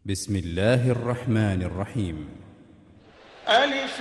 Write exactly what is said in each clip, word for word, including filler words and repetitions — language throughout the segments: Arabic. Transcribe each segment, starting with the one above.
بسم الله الرحمن الرحيم. ألف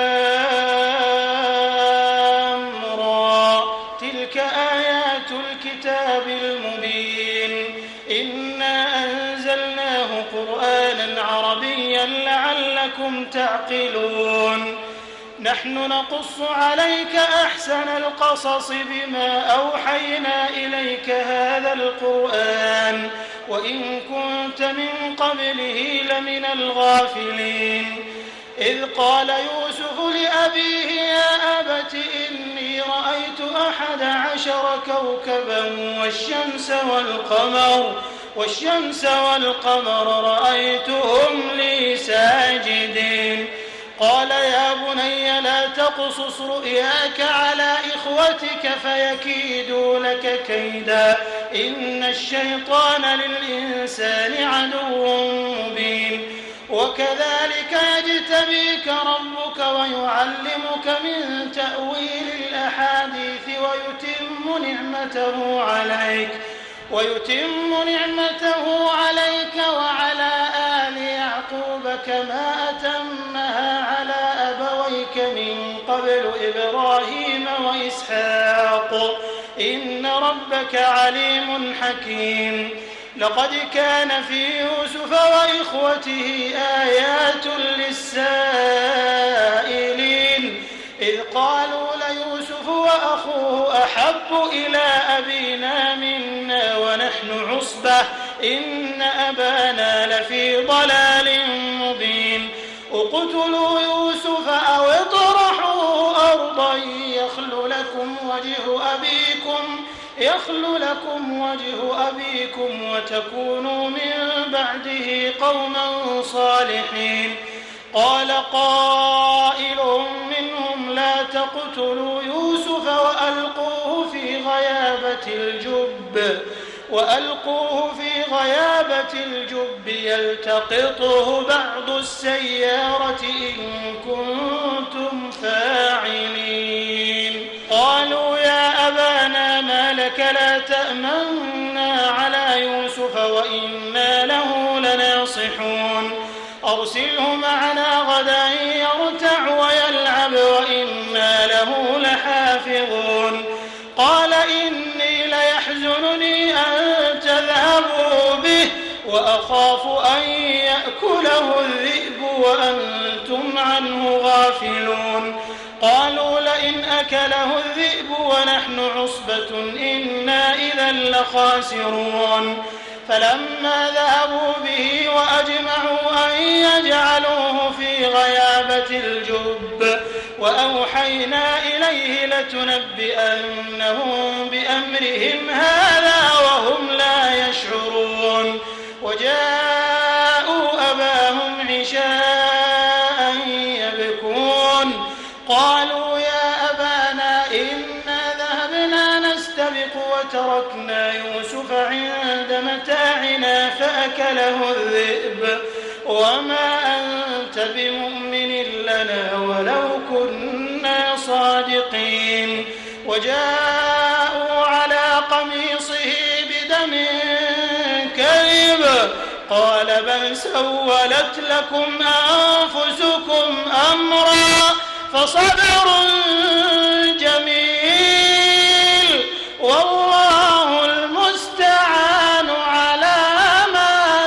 لام را، تلك آيات الكتاب المبين. إنا أنزلناه قرآنا عربيا لعلكم تعقلون. نحن نقص عليك أحسن القصص بما أوحينا إليك هذا القرآن وإن كنت من قبله لمن الغافلين. إذ قال يوسف لأبيه يا أبت إني رأيت أحد عشر كوكبا والشمس والقمر والشمس والقمر رأيتهم لي ساجدين. قال يا بني لا تقصص رؤياك على إخوتك فيكيدوا لك كيدا إن الشيطان للإنسان عدو مبين. وكذلك يجتبيك ربك ويعلمك من تأويل الأحاديث ويتم نعمته عليك ويتم نعمته عليك وعلى آل يعقوب كما أتمها على أبويك من قبل إبراهيم وإسحاق إن ربك عليم حكيم. لقد كان في يوسف وإخوته آيات للسائلين إذ قالوا ليوسف وأخوه أحب إلى أبينا منا ونحن عصبة إن أبانا لفي ضلال مبين. اقتلوا يوسف أو اطرحوه أرضا يخل لكم وجه أبيكم يخل لكم وجه أبيكم وتكونوا من بعده قوما صالحين. قال قائل منهم لا تقتلوا يوسف وألقوه في غيابة الجب وألقوه في غيابة الجب يلتقطه بعض السيارة إن كنتم فاعلين. قالوا يا أبانا ما لك لا تأمنا على يوسف وإنا له لناصحون. أرسله معنا غدا يرتع ويلعب وإنا له لحافظون. قال إني ليحزنني أن تذهبوا به وأخاف أن يأكله الذئب وأنتم عنه غافلون. قالوا لئن أكله الذئب ونحن عصبة إنا إذا لخاسرون. فلما ذهبوا به وأجمعوا أن يجعلوه في غيابة الجب وأوحينا إليه لتنبئنهم بأمرهم هذا وهم لا يشعرون. وجاءوا أباهم عشاء يبكون. قالوا يا أبانا إنا ذهبنا نستبق وتركنا يوسف عند متاعنا فأكله الذئب وما أنت بمؤمن لنا ولو كنا صادقين. وجاءوا على قميصه بدم كذب قال بل سولت لكم أنفسكم أمرا فصبر جميل والله المستعان على ما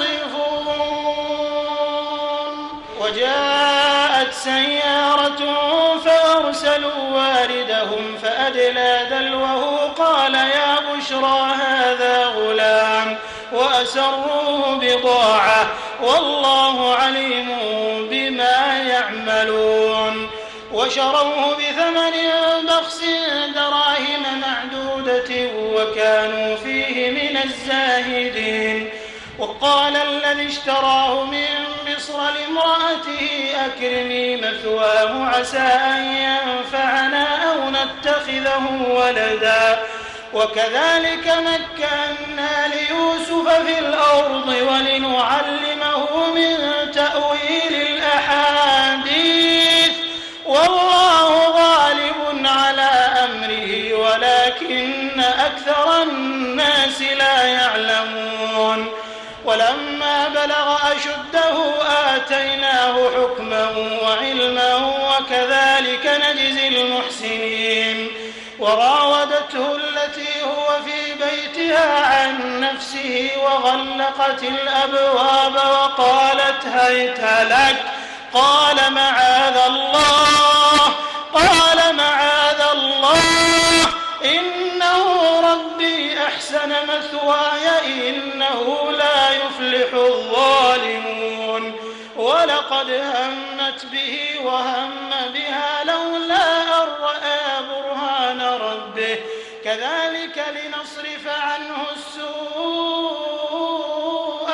تصفون. وجاءت سيارة فأرسلوا واردهم فأدلى دلوه قال يا بشرى هذا غلام وأسروه بضاعة والله عليم بما يعملون. وشروه بثمن بخس دراهم معدودة وكانوا فيه من الزاهدين. وقال الذي اشتراه من مصر لامرأته أكرمي مثواه عسى أن ينفعنا أو نتخذه ولدا. وكذلك مكنا ليوسف في الأرض ولنعلمه من تأويل الأحاديث والله غالب على أمره ولكن أكثر الناس لا يعلمون. ولما بلغ أشده آتيناه حكما وعلما وكذلك نجزي المحسنين وراودته التي هو في بيتها عن نفسه وغلقت الأبواب وقالت هيت لك قال معاذ الله قال معاذ الله إنه ربي أحسن مثواي إنه لا يفلح الظالمون ولقد همت به وهم بها لولا أن رأى برهان ربه كذلك لنصرف عنه السوء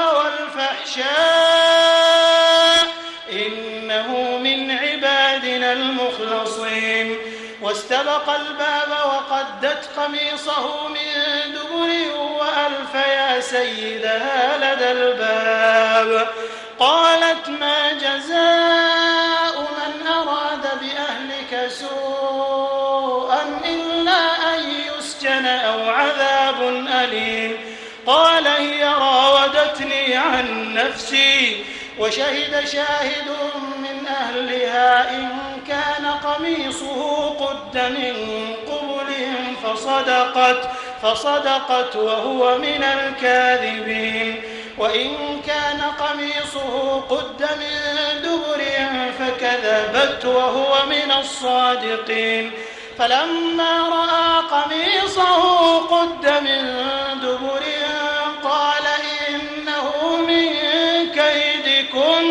والفحشاء إنه من عبادنا المخلصين واستبق الباب وقدت قميصه من دبر وألف يا سيدها لدى الباب قالت ما جزاء من أراد بأهلك سوءا إلا أن يسجن أو عذاب أليم قال هي راودتني عن نفسي وشهد شاهد من أهلها إن كان قميصه قد من قبل فصدقت فصدقت وهو من الكاذبين وإن كان قميصه قد من دبر فكذبت وهو من الصادقين فلما رأى قميصه قد من دبر قال إنه من كيدكن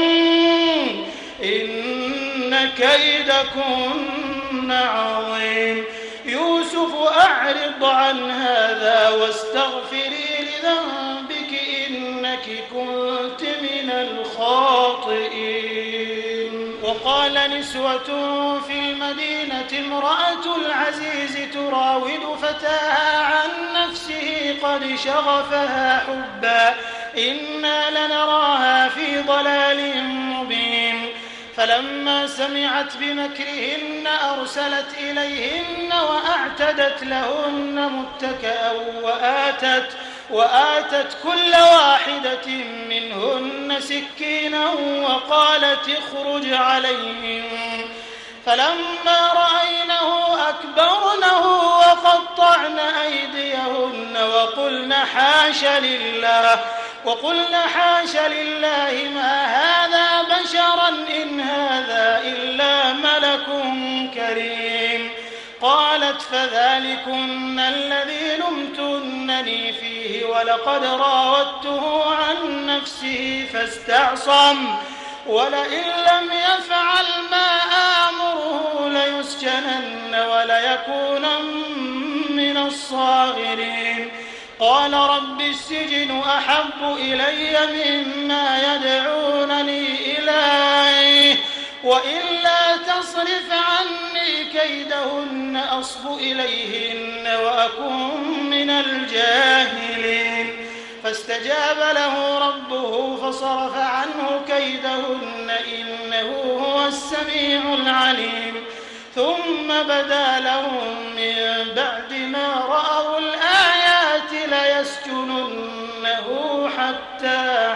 إن كيدكن عظيم يوسف أعرض عن هذا واستغفري لذنبك إنك كنت من الخاطئين وقال نسوة في المدينة امرأة العزيز تراود فتاها عن نفسه قد شغفها حبا إنا لنراها في ضلال مبين فلما سمعت بمكرهن أرسلت إليهن وأعتدت لهن متكئا وآتت, وآتت كل واحدة منهن سكينا وقالت اخرج عليهم فلما رأينه أكبرنه وقطعن أيديهن وقلن حاش لله وقلن حاش لله ما هذا بشرا إن هذا إلا ملك كريم قالت فذلكن الذي لمتنني فيه ولقد راودته عن نفسه فاستعصم ولئن لم يفعل ما آمره ليسجنن وليكونن من الصاغرين قال رب السجن أحب إلي مما يدعونني إليه وإلا تصرف عني كيدهن أصب إليهن وأكن من الجاهلين فاستجاب له ربه فصرف عنه كيدهن إنه هو السميع العليم ثم بدا لهم من بعد ما رأوا الآيات ليسجننه حتى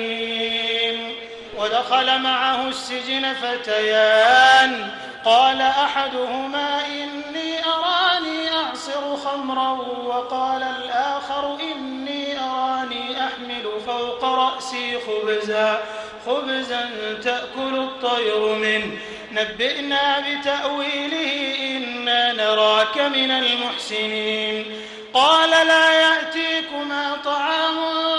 حين ودخل معه السجن فتيان قال أحدهما إني أراني أعصر خمرا وقال الآخر إني أراني أحمل فوق رأسي خبزا خبزا تأكل الطير منه نبئنا بتأويله إنا نراك من المحسنين قال لا يأتيكما طعام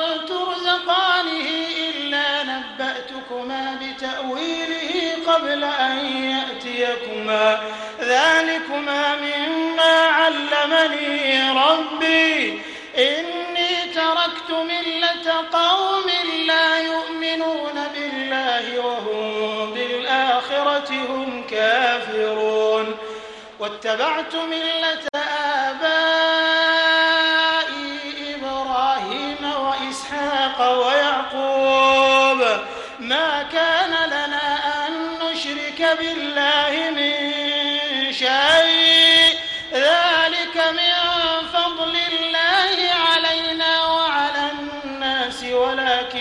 ترزقانه إلا نبأتكما بتأويله قبل أن يأتيكما ذلكما مما علمني ربي إني تركت ملة قوم لا يؤمنون بالله وهم بالآخرة هم كافرون واتبعت ملة آبائي إبراهيم وإسحاق ويعقوب ما كان لنا أن نشرك بالله من شيء ذلك من فضل الله علينا وعلى الناس ولكن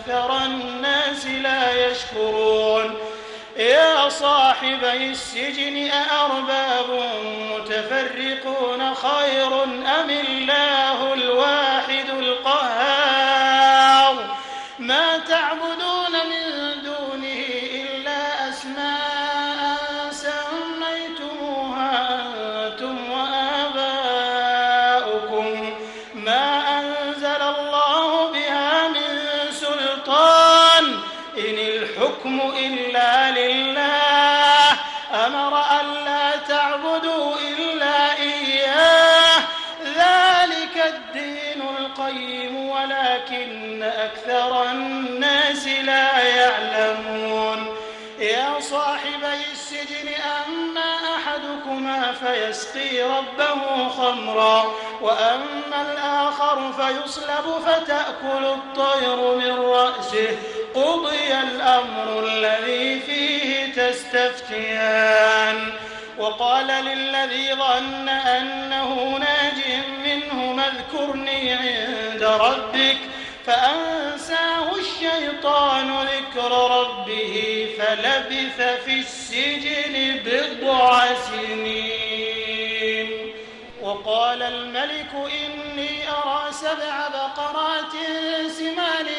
أكثر الناس لا يشكرون يا صاحبي السجن أأرباب متفرقون خير أم الله الواحد القهار ما تعبدون من دونه إلا أسماء سميتموها أنتم وآباؤكم ما أنزل الله بها من سلطان إن الحكم إلا لله أمر ألا تعبدوا إلا إياه ذلك الدين القيم ولكن أكثر الناس لا يعلمون يا صاحبي السجن أما أحدكما فيسقي ربه خمرا وأما الآخر فيصلب فتأكل الطير من رأسه قضي الأمر الذي فيه تستفتيان وقال للذي ظن أنه ناج منه اذكرني عند ربك فأنساه الشيطان ذكر ربه فلبث في السجن بضع سنين وقال الملك إني أرى سبع بقرات سمان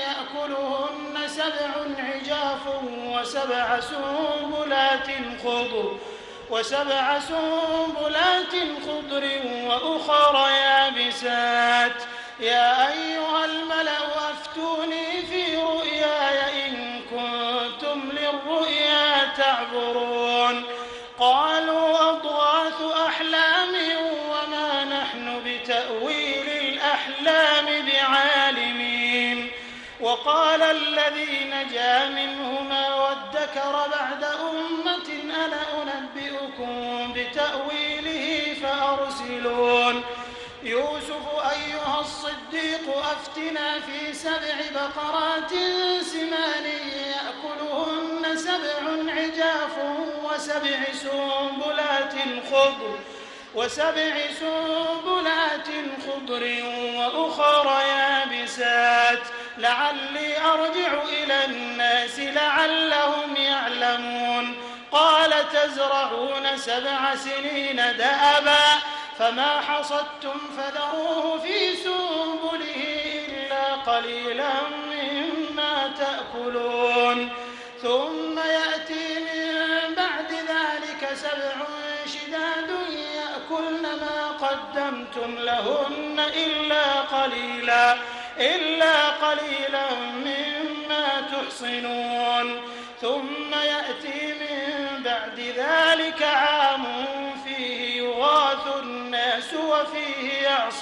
يأكلهن سبع عجاف وسبع سنبلات خضر وسبع سنبلات خضر وأخر يابسات يا أيها الملأ أفتوني في رؤياي إن كنتم للرؤيا تعبرون قالوا أضغاث أحلام وما نحن بتأويل الأحلام بعالمين وقال الذي نجا منهما وادكر بعد أمة أنا أنبئكم بتأويله فأرسلون يوسف أيها الصديق أفتنا في سبع بقرات سمان يأكلهن سبع عجاف وسبع سنبلات خضر وسبع سنبلات خضر وأخر يابسات لعلي أرجع إلى الناس لعلهم يعلمون قال تزرعون سبع سنين دأبا فما حصدتم فذروه في سنبله إلا قليلا مما تأكلون ثم يأتي من بعد ذلك سبع شداد يأكلن ما قدمتم لهن إلا قليلا إلا قليلا مما تحصنون ثم يأتي من بعد ذلك عام فيه يغاث الناس وفيه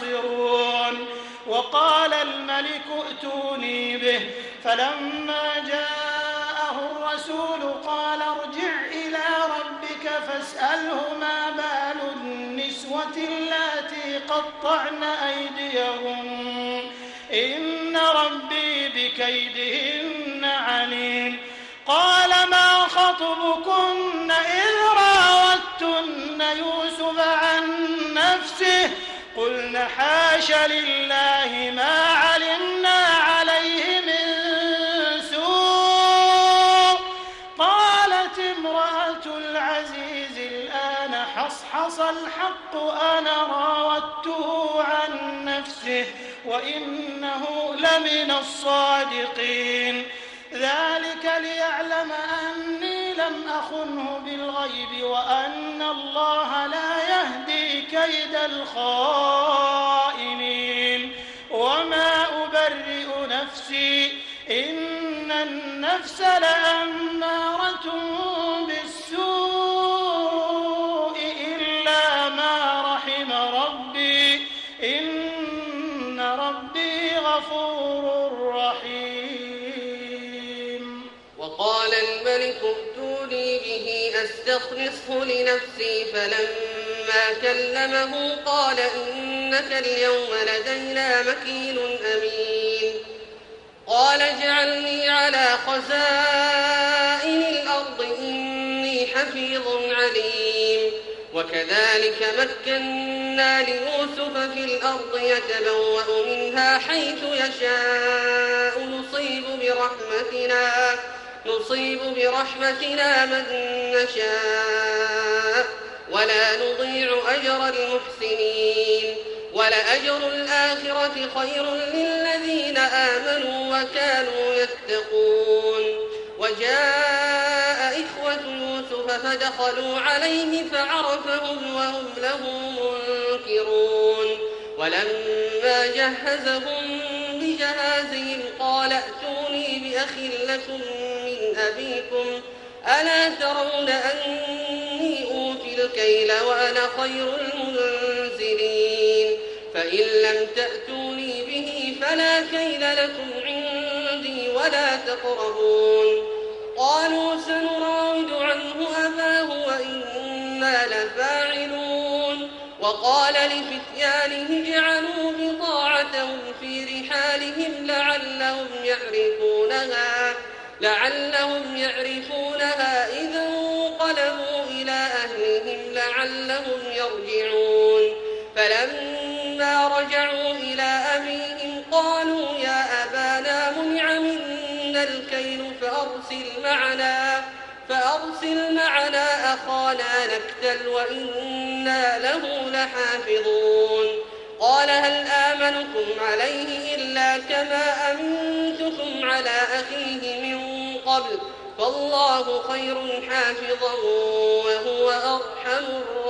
يعصرون وقال الملك ائتوني به فلما جاءه الرسول قال ارجع إلى ربك فاسأله ما بال النسوة اللاتي قطعن أيديهن إن ربي بكيدهن عليم قال ما خطبكن إذ راوتن يوسف عن نفسه قلن حاش لله ما علمنا عليه من سوء قالت امرأة العزيز الآن حصحص الحق أنا راودته عن نفسه وإنه لمن الصادقين ذلك ليعلم أني لم أخنه بالغيب وأن الله لا يهدي كيد الخائنين وما أبرئ نفسي إن النفس لأمارة بالسوء إلا ما رحم ربي إن ربي غفور رحيم وقال الملك ائتوني به أستخلصه لنفسي فلما كلمه قال إنك اليوم لدينا مكين أمين قال اجعلني على خزائن الأرض إني حفيظ عليم وكذلك مكنا ليوسف في الأرض يتبوأ منها حيث يشاء نصيب برحمتنا نصيب برحمتنا من نشاء ولا نضيع أجر المحسنين ولأجر الآخرة خير للذين آمنوا وكانوا يتقون وجاء إخوة يوسف فدخلوا عليه فعرفهم وهم له منكرون ولما جهزهم بجهازهم قال ائتوني بأخ لكم من أبيكم ألا ترون أني أوفي الكيل وأنا خير المنزلين فإن لم تأتوني به فلا كيل لكم عندي ولا تقربون قالوا سنراود عنه أباه وإنا لفاعلون وقال لفتيانه اجعلوا بضاعتهم في رحالهم لعلهم يعرفونها لعلهم يعرفونها إذا انقلبوا إلى أهلهم لعلهم يرجعون فلما رجعوا إلى أبيهم قالوا يا أبانا منع منا الكيل فأرسل معنا فأرسل معنا أخانا نكتل وإنا له لحافظون قال هل آمنكم عليه إلا كما أمنتكم على أخيه من قبل فالله خير حافظا وهو أرحم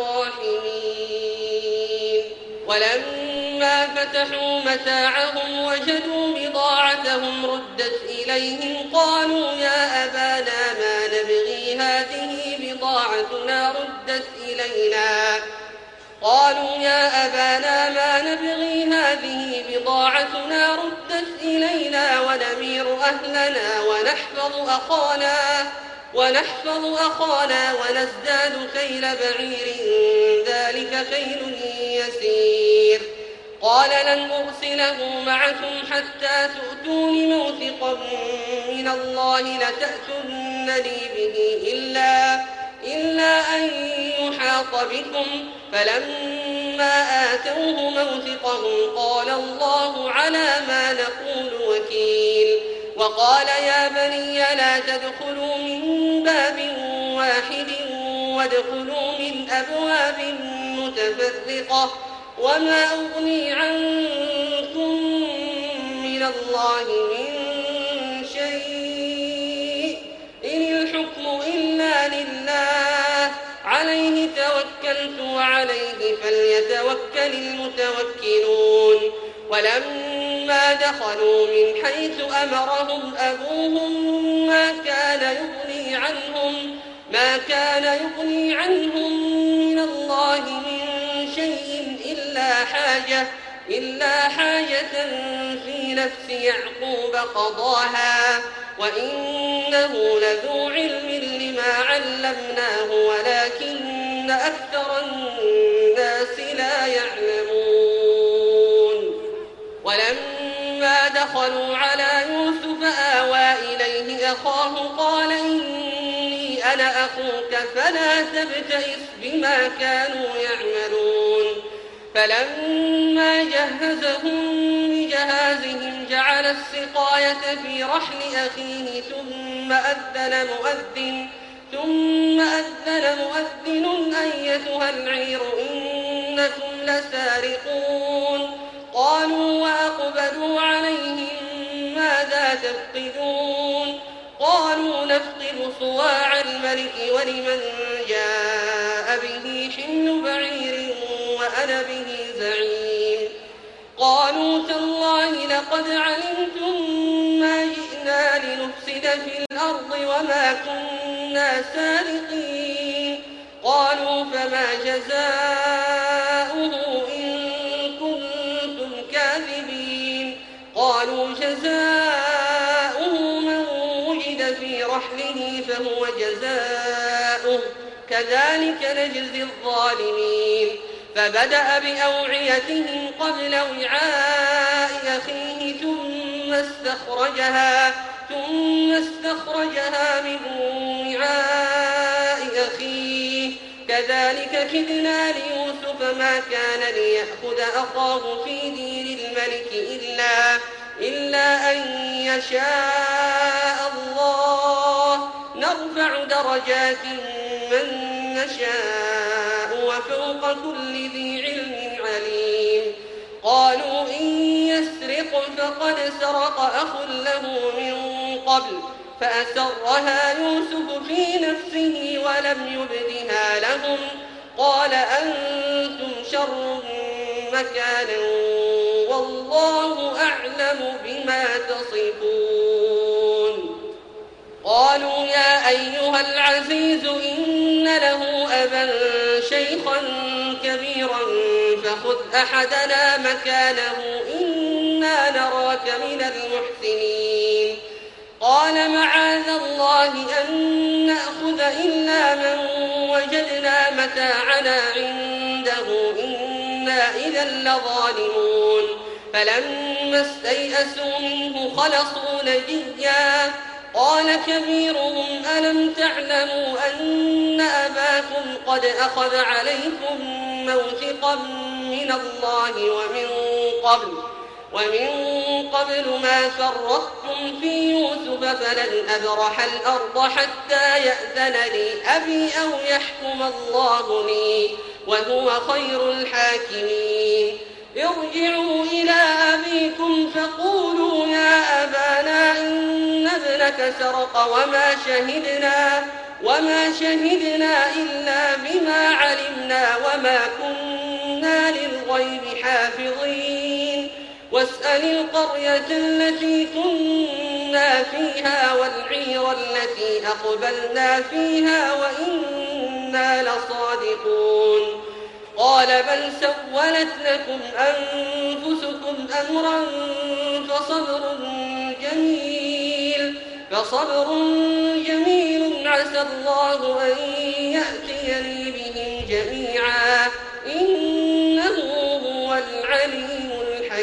الراحمين ولما فتحوا متاعهم وجدوا بضاعتهم ردت إليهم قالوا يا أبانا ما نبغي هذه بضاعتنا ردت إلينا قالوا يا أبانا ما نبغي هذه بضاعتنا ردت إلينا ونمير أهلنا ونحفظ أخانا ونحفظ أخانا ونزداد كيل بعير ذلك كيل يسير قال لن أرسله معكم حتى تؤتون موثقا من الله لتأتونني به إلا إلا أن يحاط بكم فلما آتوه موثقهم قال الله على ما نقول وكيل وقال يا بني لا تدخلوا من باب واحد وادخلوا من أبواب متفرقة وما أغني عنكم من الله من شيء إن الحكم إلا لله عليه توكلت وعليه فليتوكل المتوكلون ولما دخلوا من حيث أمرهم أبوهم ما كان يغني عنهم ما كان يغني عنهم من الله من شيء إلا حاجة إلا حاجة في نفس يعقوب قضاها وإنه لذو علم لما علمناه ولكن أكثر الناس لا يعلمون ولما دخلوا على يوسف آوى إليه أخاه قال إني أنا أخوك فلا تبتئس بما كانوا يعملون فلما جهزهم بجهازهم جعل السقاية في رحل أخيه ثم أذن مؤذن ثم أذن مؤذن أيتها العير إنكم لسارقون قالوا وأقبلوا عليهم ماذا تفقدون قالوا نفقد صواع الملك ولمن جاء به حمل بعير وأنا به زعيم قالوا تالله لقد علمتم ما جئنا لنفسد في الأرض وما كنا سارقين قالوا فما جزاؤه إن كنتم كاذبين قالوا جزاؤه من وجد في رحله فهو جزاؤه كذلك نجزي الظالمين فبدأ بأوعيتهم قبل وعاء أخيه ثم استخرجها ثم استخرجها من وعاء أخيه كذلك كذلك كدنا ليوسف ما كان ليأخذ أخاه في دين الملك إلا, إلا أن يشاء الله نرفع درجات من نشاء وفوق كل ذي علم عليم. قالوا إن يسرق فقد سرق أخ له من قبل فأسرها يوسف في نفسه ولم يبدها لهم قال أنتم شر مكانا والله أعلم بما تصفون. قالوا يا أيها العزيز إن له أبا شيخا كبيرا فخذ أحدنا مكانه إنا نراك من المحسنين. قال معاذ الله أن نأخذ إلا من وجدنا متاعنا عنده إنا إذا لظالمون. فلما استيئسوا منه خلصوا نجيا قال كبيرهم ألم تعلموا أن أباكم قد أخذ عليكم موثقا من الله ومن قبل ومن قبل ما فرطتم في يوسف فلن أبرح الأرض حتى يأذن لي أبي أو يحكم الله لي وهو خير الحاكمين. ارجعوا إلى أبيكم فقولوا يا أبانا إن ابنك سرق وما شهدنا وما شهدنا إلا بما علمنا وما كنا للغيب حافظين. واسأل القرية التي كنا فيها والعير التي أقبلنا فيها وإنا لصادقون. قال بل سولت لكم أنفسكم أمرا فصبر جميل فصبر جميل عسى الله أن يأتيني بهم جميعا إنه هو العليم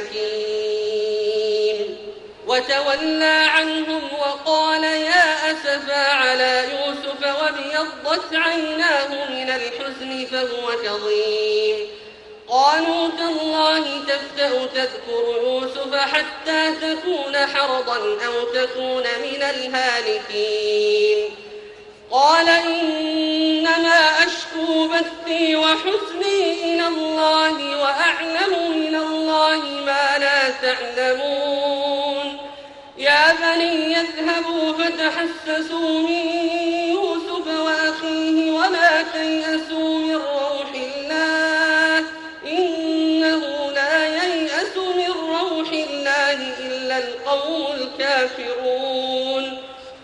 الحكيم. وتولى عنهم وقال يا أسفا على يوسف وابيضت عيناه من الحزن فهو كظيم. قالوا تالله تفتأ تذكر يوسف حتى تكون حرضا أو تكون من الهالكين. قال إنما أشكو بثي وحزني إلى الله وأعلم من الله ما لا تعلمون. يا بني اذهبوا فتحسسوا من يوسف وأخيه ولا تيأسوا من روح الله إنه لا ييأس من روح الله إلا القوم الكافرون.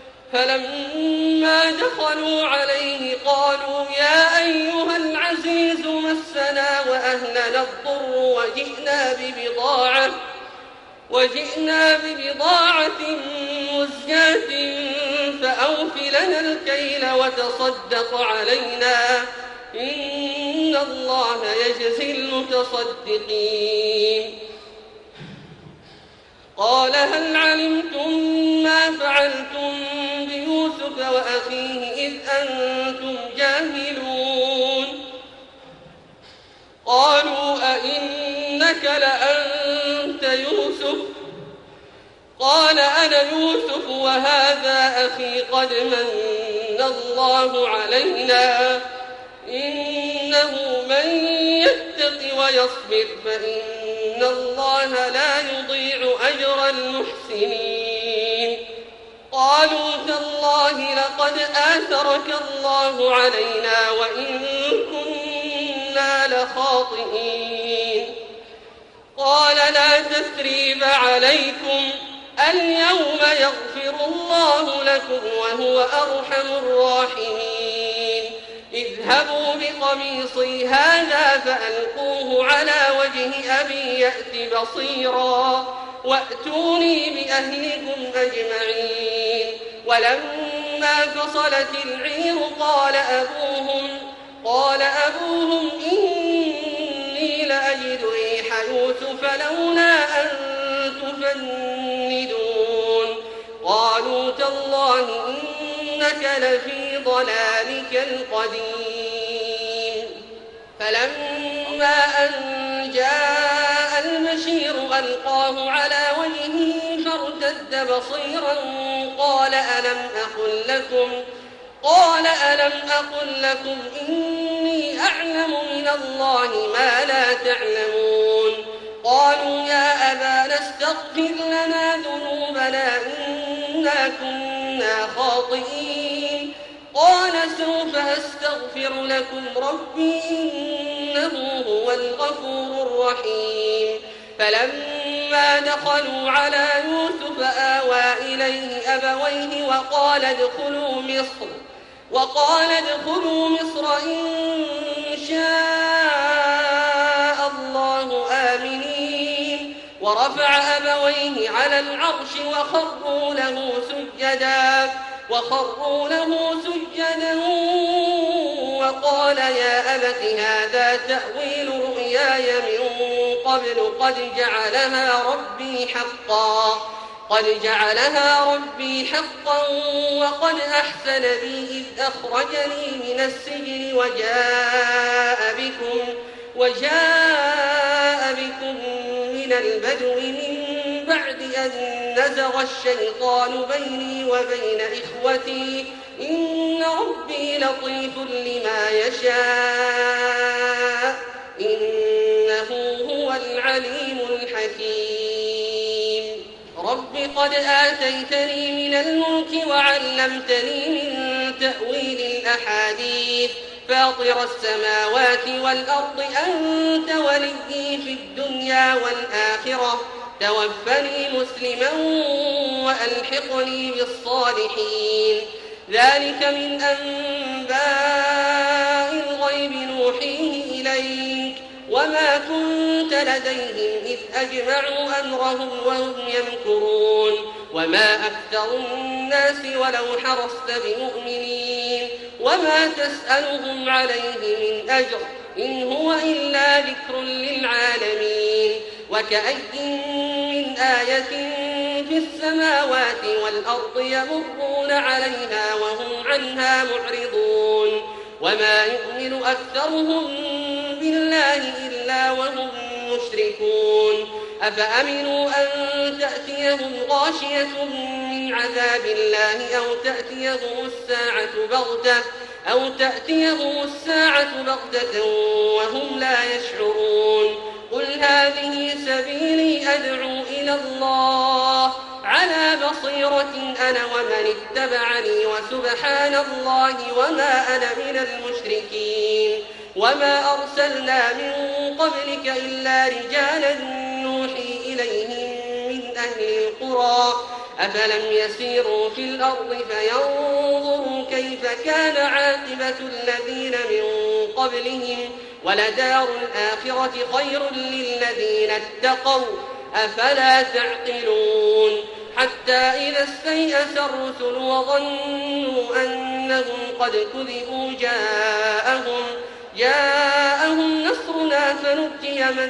فلما دخلوا عليه قالوا يا أيها العزيز مسنا وأهلنا الضر وجئنا ببضاعة وجئنا ببضاعة مزجاة فأوف لنا الكيل وتصدق علينا إن الله يجزي المتصدقين. قال هل علمتم ما فعلتم بيوسف وأخيه إذ أنتم جاهلون. قالوا أئنك لأنت يوسف قال أنا يوسف وهذا أخي قد من الله علينا إنه من يتق ويصبر فإن الله لا يضيع أجر المحسنين. قالوا تالله لقد آثرك الله علينا وإن كنا لخاطئين. قال لا تثريب عليكم اليوم يغفر الله لكم وهو أرحم الراحمين. اذهبوا بقميصي هذا فألقوه على وجه أبي يأت بصيرا وأتوني بأهلكم أجمعين. ولما فصلت العير قال أبوهم قال أبوهم إني لأجد ريح يوسف لولا أن تفندون. قالوا تالله إنك لفي ضلالك القديم. فلما أن جاء البشير ألقاه على وجهه فارتد بصيرا قال ألم أقل لكم قال ألم أقل لكم إني أعلم من الله ما لا تعلمون قالوا يا أبانا استغفر لنا ذنوبنا إنا كنا خاطئين قال سوف أستغفر لكم ربي إنه هو الغفور الرحيم فلما دخلوا على يوسف آوى إليه أبويه وقال ادخلوا مصر وقال ادخلوا مصر إن شاء الله آمنين ورفع أبويه على العرش وخروا له سجدا وخروا له سجدا وقال يا أبت هذا تأويل رؤياي من قبل قد جعلها ربي حقا قد جعلها ربي حقا وقد أحسن بي إذ أخرجني من السجن وجاء بكم وجاء بكم من البدو من بعد أن نزغ الشيطان بيني وبين إخوتي إن ربي لطيف لما يشاء إنه هو العليم الحكيم رب قد آتيتني من الملك وعلمتني من تأويل الأحاديث فاطر السماوات والأرض أنت وليي في الدنيا والآخرة توفني مسلما وألحقني بالصالحين ذلك من أنباء الغيب نوحيه إليك وما كنت لديهم إذ أجمعوا أمرهم وهم يمكرون وما أكثر الناس ولو حرصت بمؤمنين وما تسألهم عليه من أجر إن هو إلا ذكر للعالمين وكأي من آية في السماوات والأرض يمرون عليها وهم عنها معرضون وما يؤمن أكثرهم بالله إلا وهم مشركون أفأمنوا أن تأتيهم غاشية من عذاب الله أو تأتيهم الساعة بغتة أو تأتيهم الساعة بغتة وهم لا يشعرون قل هذه سبيلي أدعو إلى الله على بصيرة أنا ومن اتبعني وسبحان الله وما أنا من المشركين وما أرسلنا من قبلك إلا رجالا نوحي إليهم من أهل القرى أفلم يسيروا في الأرض فينظروا كيف كان عاقبة الذين من قبلهم ولدار الآخرة خير للذين اتقوا أفلا تعقلون حتى إذا استيأس الرسل وظنوا أنهم قد كذبوا جاءهم جاءهم نصرنا فنجي من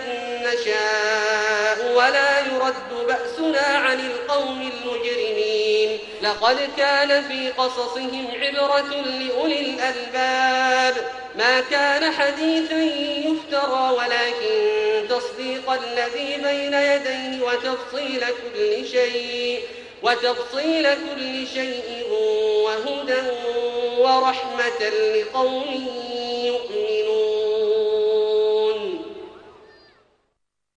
نشاء ولا يرد بأسنا عن القوم المجرمين لقد كان في قصصهم عبرة لأولي الألباب ما كان حديثا يفترى ولكن تصديق الذي بين يديه وتفصيل كل شيء وتفصيل كل شيء وهدى ورحمة لقوم